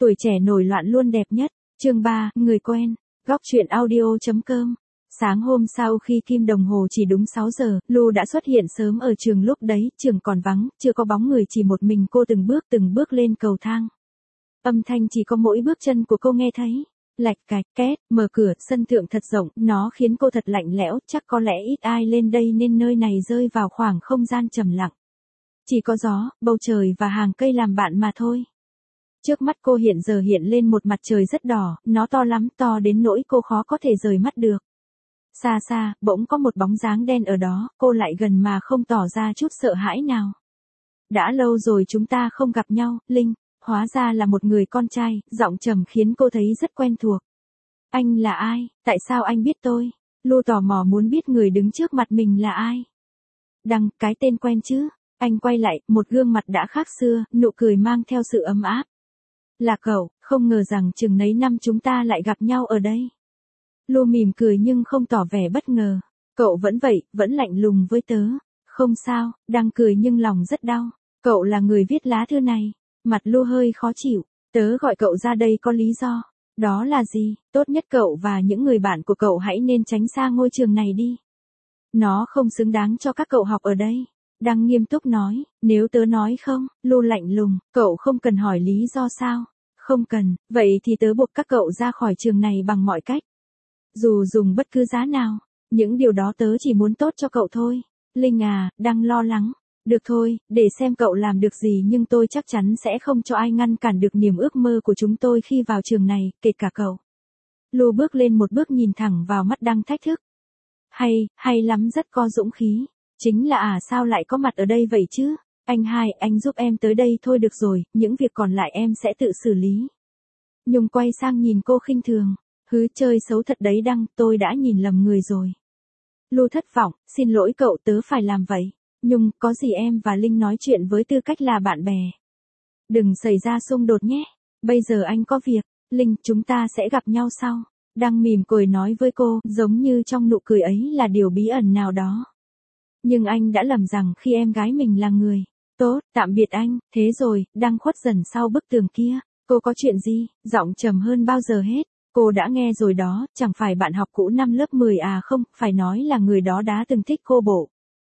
Tuổi trẻ nổi loạn luôn đẹp nhất. Chương 3, người quen. Góc truyện audio.com. Sáng hôm sau khi kim đồng hồ chỉ đúng 6 giờ, Lu đã xuất hiện sớm ở trường lúc đấy, trường còn vắng, chưa có bóng người, chỉ một mình cô từng bước lên cầu thang. Âm thanh chỉ có mỗi bước chân của cô nghe thấy. Lạch cạch, két, mở cửa, sân thượng thật rộng, nó khiến cô thật lạnh lẽo, chắc có lẽ ít ai lên đây nên nơi này rơi vào khoảng không gian trầm lặng. Chỉ có gió, bầu trời và hàng cây làm bạn mà thôi. Trước mắt cô hiện lên một mặt trời rất đỏ, nó to lắm, to đến nỗi cô khó có thể rời mắt được. Xa xa, bỗng có một bóng dáng đen ở đó, cô lại gần mà không tỏ ra chút sợ hãi nào. Đã lâu rồi chúng ta không gặp nhau, Linh. Hóa ra là một người con trai, giọng trầm khiến cô thấy rất quen thuộc. Anh là ai? Tại sao anh biết tôi? Lu tò mò muốn biết người đứng trước mặt mình là ai. Đăng, cái tên quen chứ? Anh quay lại, một gương mặt đã khác xưa, nụ cười mang theo sự ấm áp. Là cậu, không ngờ rằng chừng nấy năm chúng ta lại gặp nhau ở đây. Lu mỉm cười nhưng không tỏ vẻ bất ngờ. Cậu vẫn vậy, vẫn lạnh lùng với tớ. Không sao, Đăng cười nhưng lòng rất đau. Cậu là người viết lá thư này. Mặt Lu hơi khó chịu. Tớ gọi cậu ra đây có lý do. Đó là gì? Tốt nhất cậu và những người bạn của cậu hãy nên tránh xa ngôi trường này đi. Nó không xứng đáng cho các cậu học ở đây. Đăng nghiêm túc nói, nếu tớ nói không, Lu lạnh lùng, cậu không cần hỏi lý do sao? Không cần, vậy thì tớ buộc các cậu ra khỏi trường này bằng mọi cách. Dù dùng bất cứ giá nào, những điều đó tớ chỉ muốn tốt cho cậu thôi. Linh à, Đăng lo lắng. Được thôi, để xem cậu làm được gì, nhưng tôi chắc chắn sẽ không cho ai ngăn cản được niềm ước mơ của chúng tôi khi vào trường này, kể cả cậu. Lu bước lên một bước nhìn thẳng vào mắt Đăng thách thức. Hay lắm, rất có dũng khí. Chính là sao lại có mặt ở đây vậy chứ? Anh giúp em tới đây thôi được rồi, những việc còn lại em sẽ tự xử lý. Nhung quay sang nhìn cô khinh thường. Hứ, chơi xấu thật đấy Đăng, tôi đã nhìn lầm người rồi. Lu thất vọng, xin lỗi cậu, tớ phải làm vậy. Nhung, có gì em và Linh nói chuyện với tư cách là bạn bè. Đừng xảy ra xung đột nhé. Bây giờ anh có việc. Linh, chúng ta sẽ gặp nhau sau. Đăng mỉm cười nói với cô, giống như trong nụ cười ấy là điều bí ẩn nào đó. Nhưng anh đã lầm rằng khi em gái mình là người. Tốt, tạm biệt anh. Thế rồi, Đăng khuất dần sau bức tường kia. Cô có chuyện gì? Giọng trầm hơn bao giờ hết. Cô đã nghe rồi đó, chẳng phải bạn học cũ năm lớp 10 không, phải nói là người đó đã từng thích cô bộ.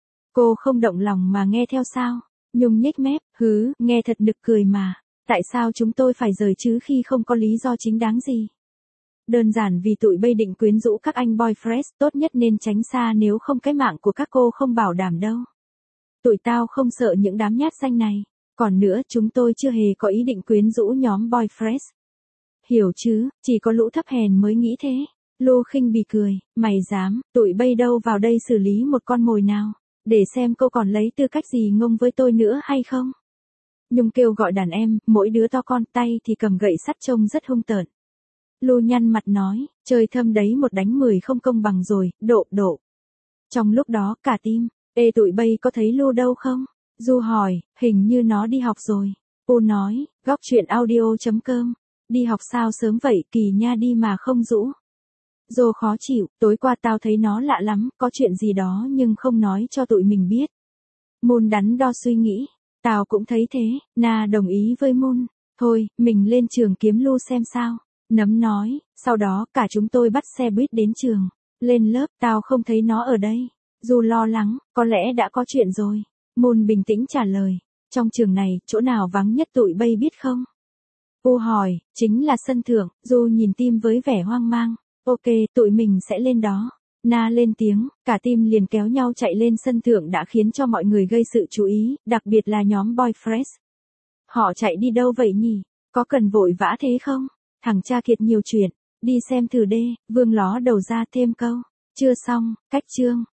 Cô không động lòng mà nghe theo sao? Nhung nhếch mép, nghe thật nực cười mà. Tại sao chúng tôi phải rời chứ khi không có lý do chính đáng gì? Đơn giản vì tụi bay định quyến rũ các anh boyfriend, tốt nhất nên tránh xa, nếu không cái mạng của các cô không bảo đảm đâu. Tụi tao không sợ những đám nhát xanh này. Còn nữa, chúng tôi chưa hề có ý định quyến rũ nhóm boyfriend. Hiểu chứ, chỉ có lũ thấp hèn mới nghĩ thế. Lu khinh bỉ cười, mày dám, tụi bay đâu vào đây xử lý một con mồi nào. Để xem cô còn lấy tư cách gì ngông với tôi nữa hay không. Nhung kêu gọi đàn em, mỗi đứa to con, tay thì cầm gậy sắt trông rất hung tợn. Lu nhăn mặt nói, chơi thâm đấy, 1 đánh 10 không công bằng rồi, độ. Trong lúc đó cả team, tụi bay có thấy Lu đâu không? Du hỏi, hình như nó đi học rồi. U nói, góc truyện audio.com. Đi học sao sớm vậy, kỳ nha, đi mà không rũ. Dô khó chịu, tối qua tao thấy nó lạ lắm, có chuyện gì đó nhưng không nói cho tụi mình biết. Moon đắn đo suy nghĩ, tao cũng thấy thế, Na đồng ý với Moon. Thôi, mình lên trường kiếm Lu xem sao. Nấm nói, sau đó cả chúng tôi bắt xe buýt đến trường. Lên lớp, tao không thấy nó ở đây. Du lo lắng, có lẽ đã có chuyện rồi. Moon bình tĩnh trả lời, trong trường này, chỗ nào vắng nhất tụi bay biết không? U hỏi, chính là sân thượng. Du nhìn team với vẻ hoang mang. Ok, tụi mình sẽ lên đó. Na lên tiếng, cả team liền kéo nhau chạy lên sân thượng, đã khiến cho mọi người gây sự chú ý, đặc biệt là nhóm boyfriend. Họ chạy đi đâu vậy nhỉ? Có cần vội vã thế không? Thằng cha Kiệt nhiều chuyện. Đi xem thử đê, Vương ló đầu ra thêm câu. Chưa xong, cách chương.